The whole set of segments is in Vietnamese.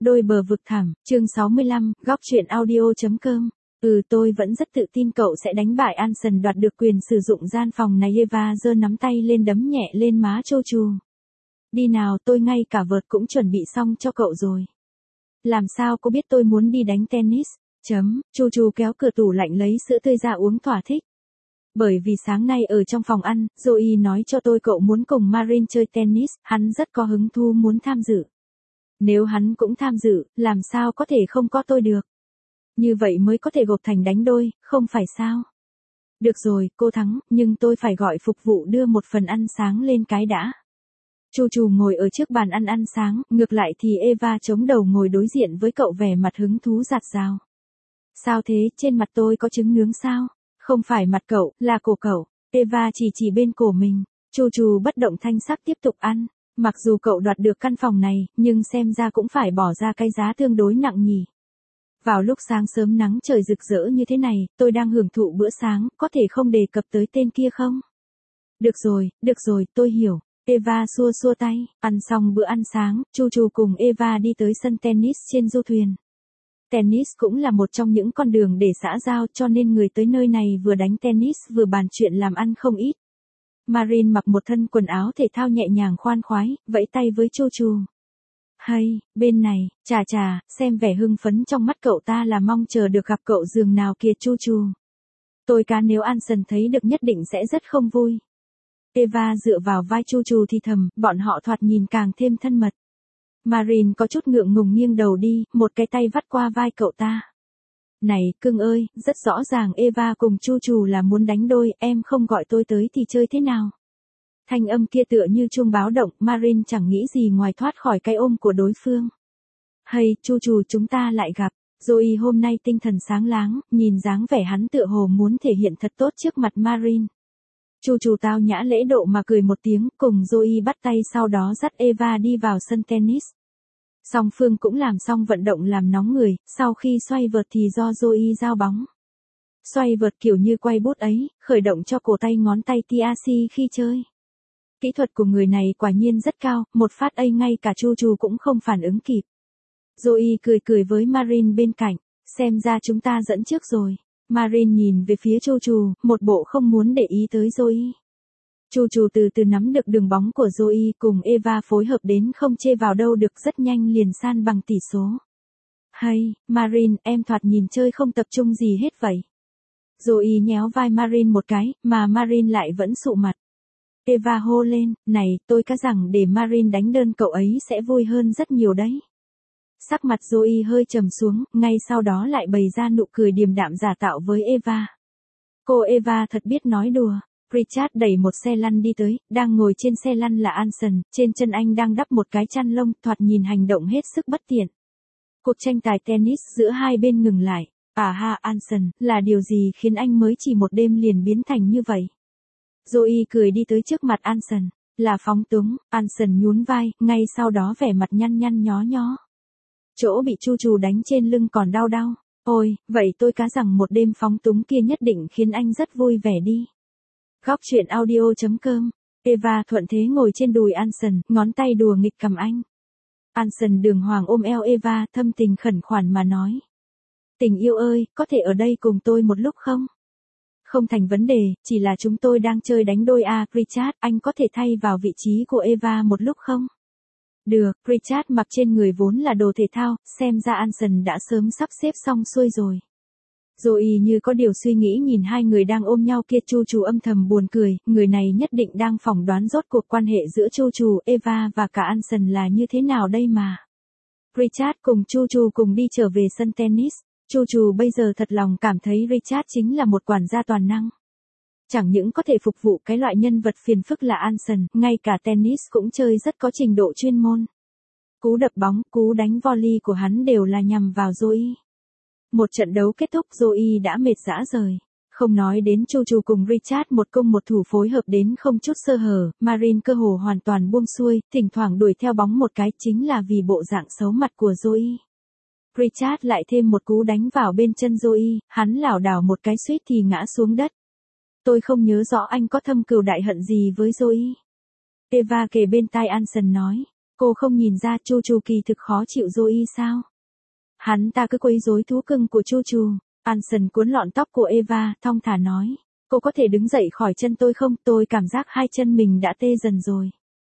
Đôi bờ vực thẳm, chương 65, góc truyện audio.com. Tôi vẫn rất tự tin cậu sẽ đánh bại Anson đoạt được quyền sử dụng gian phòng này. Eva giơ nắm tay lên đấm nhẹ lên má Chu. Đi nào, tôi ngay cả vợt cũng chuẩn bị xong cho cậu rồi. Làm sao cô biết tôi muốn đi đánh tennis? Chu kéo cửa tủ lạnh lấy sữa tươi ra uống thỏa thích. Bởi vì sáng nay ở trong phòng ăn, Zoe nói cho tôi cậu muốn cùng Marin chơi tennis, hắn rất có hứng thú muốn tham dự. Nếu hắn cũng tham dự, làm sao có thể không có tôi được? Như vậy mới có thể gộp thành đánh đôi, không phải sao? Được rồi, cô thắng, nhưng tôi phải gọi phục vụ đưa một phần ăn sáng lên cái đã. Chu ngồi ở trước bàn ăn sáng, ngược lại thì Eva chống đầu ngồi đối diện với cậu vẻ mặt hứng thú rạt rào. Sao thế, trên mặt tôi có trứng nướng sao? Không phải mặt cậu, là cổ cậu. Eva chỉ bên cổ mình. Chu bất động thanh sắc tiếp tục ăn. Mặc dù cậu đoạt được căn phòng này, nhưng xem ra cũng phải bỏ ra cái giá tương đối nặng nhỉ. Vào lúc sáng sớm nắng trời rực rỡ như thế này, tôi đang hưởng thụ bữa sáng, có thể không đề cập tới tên kia không? Được rồi, tôi hiểu. Eva xua tay, ăn xong bữa ăn sáng, Chu cùng Eva đi tới sân tennis trên du thuyền. Tennis cũng là một trong những con đường để xã giao, cho nên người tới nơi này vừa đánh tennis vừa bàn chuyện làm ăn không ít. Marin mặc một thân quần áo thể thao nhẹ nhàng khoan khoái, vẫy tay với Chu. Hay, bên này, chà, xem vẻ hưng phấn trong mắt cậu ta là mong chờ được gặp cậu giường nào kìa Chu. Tôi cá nếu Anson thấy được nhất định sẽ rất không vui. Eva dựa vào vai Chu thì thầm, bọn họ thoạt nhìn càng thêm thân mật. Marin có chút ngượng ngùng nghiêng đầu đi, một cái tay vắt qua vai cậu ta. Này, cưng ơi, rất rõ ràng Eva cùng Chu là muốn đánh đôi, em không gọi tôi tới thì chơi thế nào? Thanh âm kia tựa như chuông báo động, Marin chẳng nghĩ gì ngoài thoát khỏi cái ôm của đối phương. Hay, Chu chúng ta lại gặp. Zoe hôm nay tinh thần sáng láng, nhìn dáng vẻ hắn tựa hồ muốn thể hiện thật tốt trước mặt Marin. Chu tao nhã lễ độ mà cười một tiếng, cùng Zoe bắt tay sau đó dắt Eva đi vào sân tennis. Song phương cũng làm xong vận động làm nóng người, sau khi xoay vợt thì do Zoe giao bóng. Xoay vợt kiểu như quay bút ấy, khởi động cho cổ tay ngón tay Tiasi khi chơi. Kỹ thuật của người này quả nhiên rất cao, một phát ấy ngay cả Chu cũng không phản ứng kịp. Zoe cười với Marin bên cạnh, xem ra chúng ta dẫn trước rồi. Marin nhìn về phía Chu, một bộ không muốn để ý tới Zoe. Chu từ từ nắm được đường bóng của Zoe cùng Eva phối hợp đến không chê vào đâu được, rất nhanh liền san bằng tỷ số. Hay, Marin, em thoạt nhìn chơi không tập trung gì hết vậy. Zoe nhéo vai Marin một cái, mà Marin lại vẫn sụ mặt. Eva hô lên, này, tôi cá rằng để Marin đánh đơn cậu ấy sẽ vui hơn rất nhiều đấy. Sắc mặt Zoe hơi trầm xuống, ngay sau đó lại bày ra nụ cười điềm đạm giả tạo với Eva. Cô Eva thật biết nói đùa. Richard đẩy một xe lăn đi tới, đang ngồi trên xe lăn là Anson, trên chân anh đang đắp một cái chăn lông, thoạt nhìn hành động hết sức bất tiện. Cuộc tranh tài tennis giữa hai bên ngừng lại. Anson, là điều gì khiến anh mới chỉ một đêm liền biến thành như vậy? Zoe cười đi tới trước mặt Anson, là phóng túng. Anson nhún vai, ngay sau đó vẻ mặt nhăn nhó. Chỗ bị Chu đánh trên lưng còn đau. Ôi, vậy tôi cá rằng một đêm phóng túng kia nhất định khiến anh rất vui vẻ đi. Góc truyện audio.com. Eva thuận thế ngồi trên đùi Anson, ngón tay đùa nghịch cầm anh. Anson đường hoàng ôm eo Eva, thâm tình khẩn khoản mà nói. Tình yêu ơi, có thể ở đây cùng tôi một lúc không? Không thành vấn đề, chỉ là chúng tôi đang chơi đánh đôi Richard, anh có thể thay vào vị trí của Eva một lúc không? Được, Richard mặc trên người vốn là đồ thể thao, xem ra Anson đã sớm sắp xếp xong xuôi rồi. Zoe như có điều suy nghĩ nhìn hai người đang ôm nhau kia, Chu âm thầm buồn cười, người này nhất định đang phỏng đoán rốt cuộc quan hệ giữa Chu, Eva và cả Anson là như thế nào đây mà. Richard cùng Chu cùng đi trở về sân tennis, Chu bây giờ thật lòng cảm thấy Richard chính là một quản gia toàn năng. Chẳng những có thể phục vụ cái loại nhân vật phiền phức là Anson, ngay cả tennis cũng chơi rất có trình độ chuyên môn. Cú đập bóng, cú đánh volley của hắn đều là nhằm vào Zoe. Một trận đấu kết thúc, Zoe đã mệt rã rời. Không nói đến Chu cùng Richard một công một thủ phối hợp đến không chút sơ hở, Marin cơ hồ hoàn toàn buông xuôi, thỉnh thoảng đuổi theo bóng một cái chính là vì bộ dạng xấu mặt của Zoe. Richard lại thêm một cú đánh vào bên chân Zoe, hắn lảo đảo một cái suýt thì ngã xuống đất. Tôi không nhớ rõ anh có thâm cừu đại hận gì với Zoe. Eva kề bên tai Anson nói. Cô không nhìn ra Chu Chu kỳ thực khó chịu Zoe sao? Hắn ta cứ quấy rối thú cưng của Chu Chu. Anson cuốn lọn tóc của Eva, thong thả nói. Cô có thể đứng dậy khỏi chân tôi không? Tôi cảm giác hai chân mình đã tê dần rồi.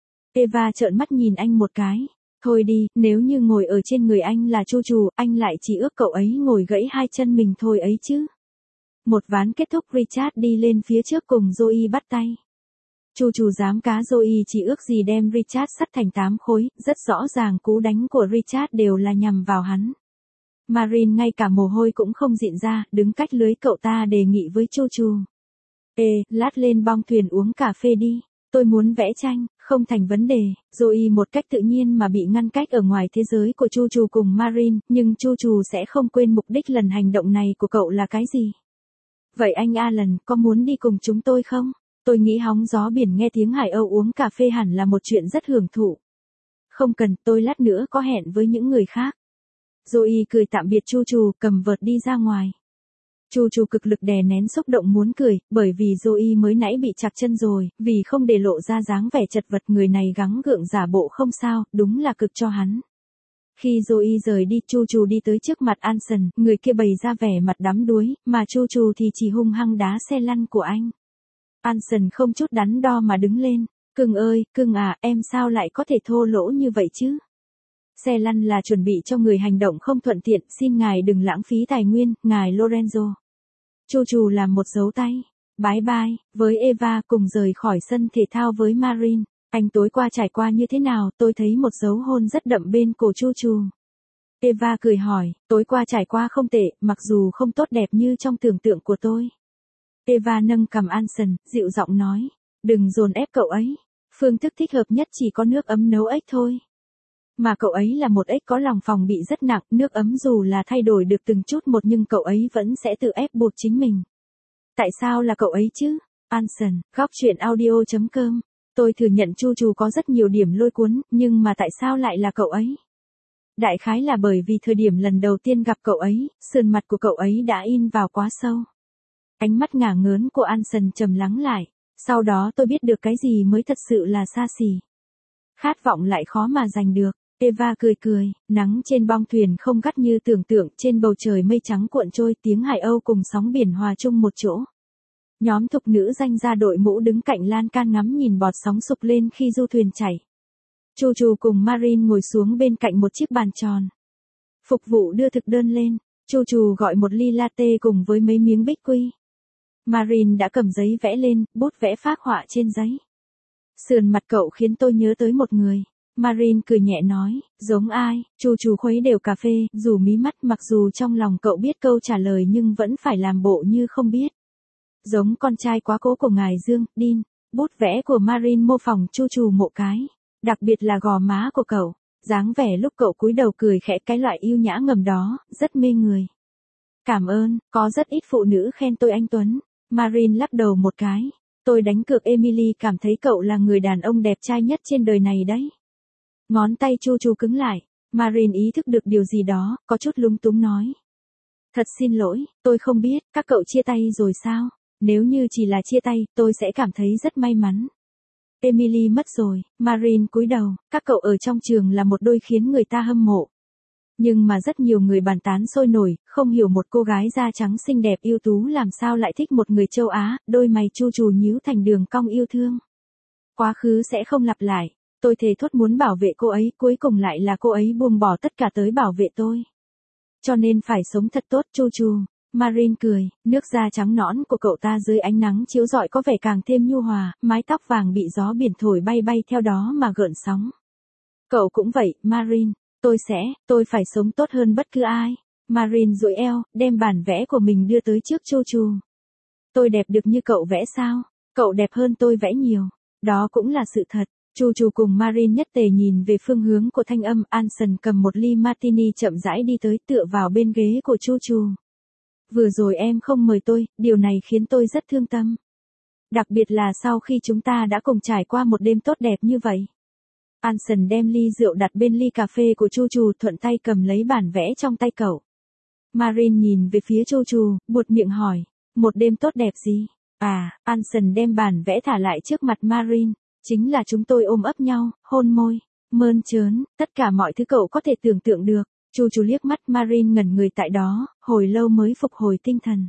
Eva trợn mắt nhìn anh một cái. Thôi đi, nếu như ngồi ở trên người anh là Chu Chu, anh lại chỉ ước cậu ấy ngồi gãy hai chân mình thôi ấy chứ. Một ván kết thúc Richard đi lên phía trước cùng Zoe bắt tay. Chu Chu dám cá Zoe chỉ ước gì đem Richard sắt thành 8 khối, rất rõ ràng cú đánh của Richard đều là nhằm vào hắn. Marine ngay cả mồ hôi cũng không dịn ra, đứng cách lưới cậu ta đề nghị với Chu Chu. Ê, lát lên bong thuyền uống cà phê đi. Tôi muốn vẽ tranh, không thành vấn đề. Zoe một cách tự nhiên mà bị ngăn cách ở ngoài thế giới của Chu Chu cùng Marine, nhưng Chu Chu sẽ không quên mục đích lần hành động này của cậu là cái gì. Vậy anh Alan, có muốn đi cùng chúng tôi không? Tôi nghĩ hóng gió biển nghe tiếng hải âu uống cà phê hẳn là một chuyện rất hưởng thụ. Không cần, tôi lát nữa có hẹn với những người khác. Zoe cười tạm biệt Chu Chu, cầm vợt đi ra ngoài. Chu Chu cực lực đè nén xúc động muốn cười, bởi vì Zoe mới nãy bị chặt chân rồi, vì không để lộ ra dáng vẻ chật vật người này gắng gượng giả bộ không sao, đúng là cực cho hắn. Khi Zoe rời đi, Chu Chu đi tới trước mặt Anson, người kia bày ra vẻ mặt đắm đuối, mà Chu Chu thì chỉ hung hăng đá xe lăn của anh. Anson không chút đắn đo mà đứng lên, cưng ơi, cưng à, em sao lại có thể thô lỗ như vậy chứ? Xe lăn là chuẩn bị cho người hành động không thuận tiện, xin ngài đừng lãng phí tài nguyên, ngài Lorenzo. Chu Chu làm một dấu tay. Bye bye, với Eva cùng rời khỏi sân thể thao với Marine. Anh tối qua trải qua như thế nào? Tôi thấy một dấu hôn rất đậm bên cổ Chu Chu. Eva cười hỏi, tối qua trải qua không tệ, mặc dù không tốt đẹp như trong tưởng tượng của tôi. Eva nâng cằm Anson, dịu giọng nói, đừng dồn ép cậu ấy. Phương thức thích hợp nhất chỉ có nước ấm nấu ếch thôi. Mà cậu ấy là một ếch có lòng phòng bị rất nặng, nước ấm dù là thay đổi được từng chút một nhưng cậu ấy vẫn sẽ tự ép buộc chính mình. Tại sao là cậu ấy chứ? Anson, góc chuyện audio.com. Tôi thừa nhận Chu Chu có rất nhiều điểm lôi cuốn, nhưng mà tại sao lại là cậu ấy? Đại khái là bởi vì thời điểm lần đầu tiên gặp cậu ấy, sườn mặt của cậu ấy đã in vào quá sâu. Ánh mắt ngả ngớn của Anson trầm lắng lại. Sau đó tôi biết được cái gì mới thật sự là xa xỉ. Khát vọng lại khó mà giành được. Eva cười cười, nắng trên bong thuyền không gắt như tưởng tượng, trên bầu trời mây trắng cuộn trôi, tiếng hải âu cùng sóng biển hòa chung một chỗ. Nhóm thục nữ danh gia đội mũ đứng cạnh lan can ngắm nhìn bọt sóng sục lên khi du thuyền chảy. Chu Chu cùng Marine ngồi xuống bên cạnh một chiếc bàn tròn. Phục vụ đưa thực đơn lên, Chu Chu gọi một ly latte cùng với mấy miếng bích quy. Marine đã cầm giấy vẽ lên, bút vẽ phác họa trên giấy. Sườn mặt cậu khiến tôi nhớ tới một người. Marine cười nhẹ nói, giống ai? Chu Chu khuấy đều cà phê, rủ mí mắt, mặc dù trong lòng cậu biết câu trả lời nhưng vẫn phải làm bộ như không biết. Giống con trai quá cố của ngài Dương, Dean. Bút vẽ của Marine mô phỏng Chu Chu mộ cái. Đặc biệt là gò má của cậu. Dáng vẻ lúc cậu cúi đầu cười khẽ, cái loại yêu nhã ngầm đó, rất mê người. Cảm ơn, có rất ít phụ nữ khen tôi anh Tuấn. Marine lắc đầu một cái. Tôi đánh cược Emily cảm thấy cậu là người đàn ông đẹp trai nhất trên đời này đấy. Ngón tay Chu Chu cứng lại. Marine ý thức được điều gì đó, có chút lúng túng nói. Thật xin lỗi, tôi không biết, các cậu chia tay rồi sao? Nếu như chỉ là chia tay, tôi sẽ cảm thấy rất may mắn. Emily mất rồi, Marine cúi đầu, các cậu ở trong trường là một đôi khiến người ta hâm mộ. Nhưng mà rất nhiều người bàn tán sôi nổi, không hiểu một cô gái da trắng xinh đẹp ưu tú làm sao lại thích một người châu Á, đôi mày Chu Chu nhíu thành đường cong yêu thương. Quá khứ sẽ không lặp lại, tôi thề thốt muốn bảo vệ cô ấy, cuối cùng lại là cô ấy buông bỏ tất cả tới bảo vệ tôi. Cho nên phải sống thật tốt Chu Chu. Marine cười, nước da trắng nõn của cậu ta dưới ánh nắng chiếu rọi có vẻ càng thêm nhu hòa, mái tóc vàng bị gió biển thổi bay bay theo đó mà gợn sóng. Cậu cũng vậy, Marine. Tôi phải sống tốt hơn bất cứ ai. Marine duỗi eo, đem bản vẽ của mình đưa tới trước Chu Chu. Tôi đẹp được như cậu vẽ sao? Cậu đẹp hơn tôi vẽ nhiều. Đó cũng là sự thật. Chu Chu cùng Marine nhất tề nhìn về phương hướng của thanh âm. Anson cầm một ly martini chậm rãi đi tới tựa vào bên ghế của Chu Chu. Vừa rồi em không mời tôi, điều này khiến tôi rất thương tâm. Đặc biệt là sau khi chúng ta đã cùng trải qua một đêm tốt đẹp như vậy. Anson đem ly rượu đặt bên ly cà phê của Chu Chu, thuận tay cầm lấy bản vẽ trong tay cậu. Marine nhìn về phía Chu Chu, buột miệng hỏi, một đêm tốt đẹp gì? Anson đem bản vẽ thả lại trước mặt Marine, chính là chúng tôi ôm ấp nhau, hôn môi. Mơn trớn, tất cả mọi thứ cậu có thể tưởng tượng được. Chu Chu liếc mắt Marin ngẩn người tại đó, hồi lâu mới phục hồi tinh thần.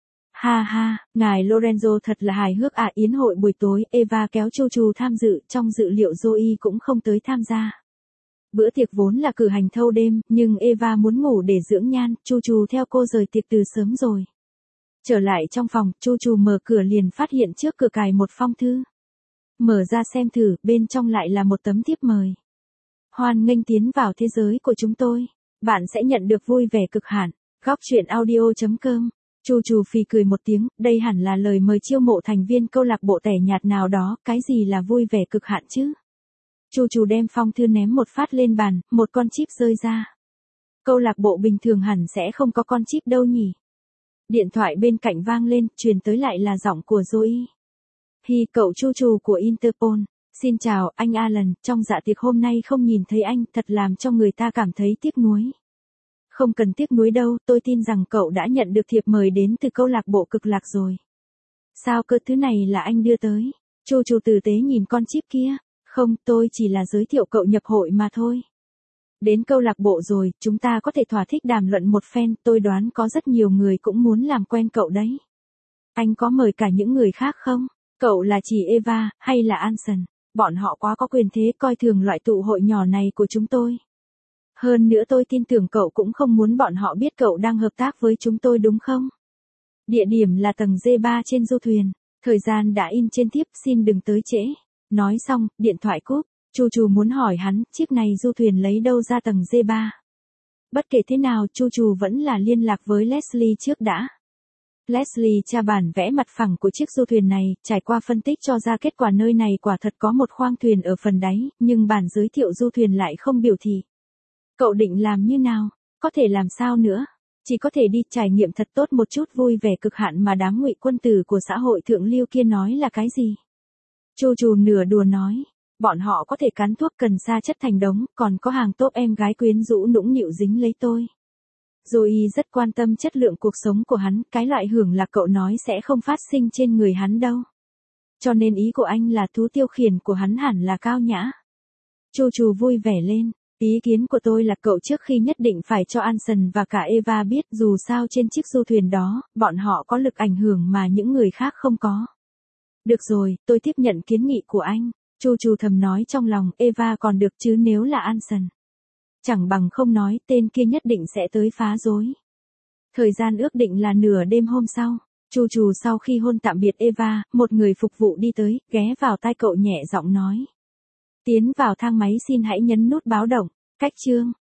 Ha ha, ngài Lorenzo thật là hài hước à. Yến hội buổi tối, Eva kéo Chu Chu tham dự, trong dự liệu Zoe cũng không tới tham gia. Bữa tiệc vốn là cử hành thâu đêm, nhưng Eva muốn ngủ để dưỡng nhan, Chu Chu theo cô rời tiệc từ sớm rồi. Trở lại trong phòng, Chu Chu mở cửa liền phát hiện trước cửa cài một phong thư. Mở ra xem thử, bên trong lại là một tấm thiếp mời. Hoan nghênh tiến vào thế giới của chúng tôi. Bạn sẽ nhận được vui vẻ cực hạn. Góc truyện audio.com. Chu Chu phì cười một tiếng, đây hẳn là lời mời chiêu mộ thành viên câu lạc bộ tẻ nhạt nào đó, cái gì là vui vẻ cực hạn chứ? Chu Chu đem phong thư ném một phát lên bàn, một con chip rơi ra. Câu lạc bộ bình thường hẳn sẽ không có con chip đâu nhỉ? Điện thoại bên cạnh vang lên, truyền tới lại là giọng của Zoe. Hi, cậu Chu Chu của Interpol. Xin chào, anh Alan, trong dạ tiệc hôm nay không nhìn thấy anh, thật làm cho người ta cảm thấy tiếc nuối. Không cần tiếc nuối đâu, tôi tin rằng cậu đã nhận được thiệp mời đến từ câu lạc bộ cực lạc rồi. Sao cơ, thứ này là anh đưa tới? Chu Chu tử tế nhìn con chip kia. Không, tôi chỉ là giới thiệu cậu nhập hội mà thôi. Đến câu lạc bộ rồi, chúng ta có thể thỏa thích đàm luận một phen, tôi đoán có rất nhiều người cũng muốn làm quen cậu đấy. Anh có mời cả những người khác không? Cậu là chỉ Eva, hay là Anson? Bọn họ quá có quyền thế, coi thường loại tụ hội nhỏ này của chúng tôi. Hơn nữa tôi tin tưởng cậu cũng không muốn bọn họ biết cậu đang hợp tác với chúng tôi đúng không? Địa điểm là tầng D3 trên du thuyền. Thời gian đã in trên thiếp, xin đừng tới trễ. Nói xong, điện thoại cúp. Chu Chu muốn hỏi hắn, chiếc này du thuyền lấy đâu ra tầng D3? Bất kể thế nào, Chu Chu vẫn là liên lạc với Leslie trước đã. Leslie tra bản vẽ mặt phẳng của chiếc du thuyền này, trải qua phân tích cho ra kết quả nơi này quả thật có một khoang thuyền ở phần đáy, nhưng bản giới thiệu du thuyền lại không biểu thị. Cậu định làm như nào? Có thể làm sao nữa? Chỉ có thể đi trải nghiệm thật tốt một chút, vui vẻ cực hạn mà đám ngụy quân tử của xã hội thượng lưu kia nói là cái gì? Chu Chu nửa đùa nói, bọn họ có thể cắn thuốc cần sa chất thành đống, còn có hàng tốp em gái quyến rũ nũng nịu dính lấy tôi. Zoe rất quan tâm chất lượng cuộc sống của hắn, cái loại hưởng lạc cậu nói sẽ không phát sinh trên người hắn đâu. Cho nên ý của anh là thú tiêu khiển của hắn hẳn là cao nhã. Chu Chu vui vẻ lên, ý kiến của tôi là cậu trước khi nhất định phải cho Anson và cả Eva biết, dù sao trên chiếc du thuyền đó, bọn họ có lực ảnh hưởng mà những người khác không có. Được rồi, tôi tiếp nhận kiến nghị của anh. Chu Chu thầm nói trong lòng, Eva còn được chứ nếu là Anson. Chẳng bằng không nói, tên kia nhất định sẽ tới phá rối. Thời gian ước định là nửa đêm hôm sau. Chu Chu sau khi hôn tạm biệt Eva, một người phục vụ đi tới, ghé vào tai cậu nhẹ giọng nói. Tiến vào thang máy xin hãy nhấn nút báo động. Cách chương.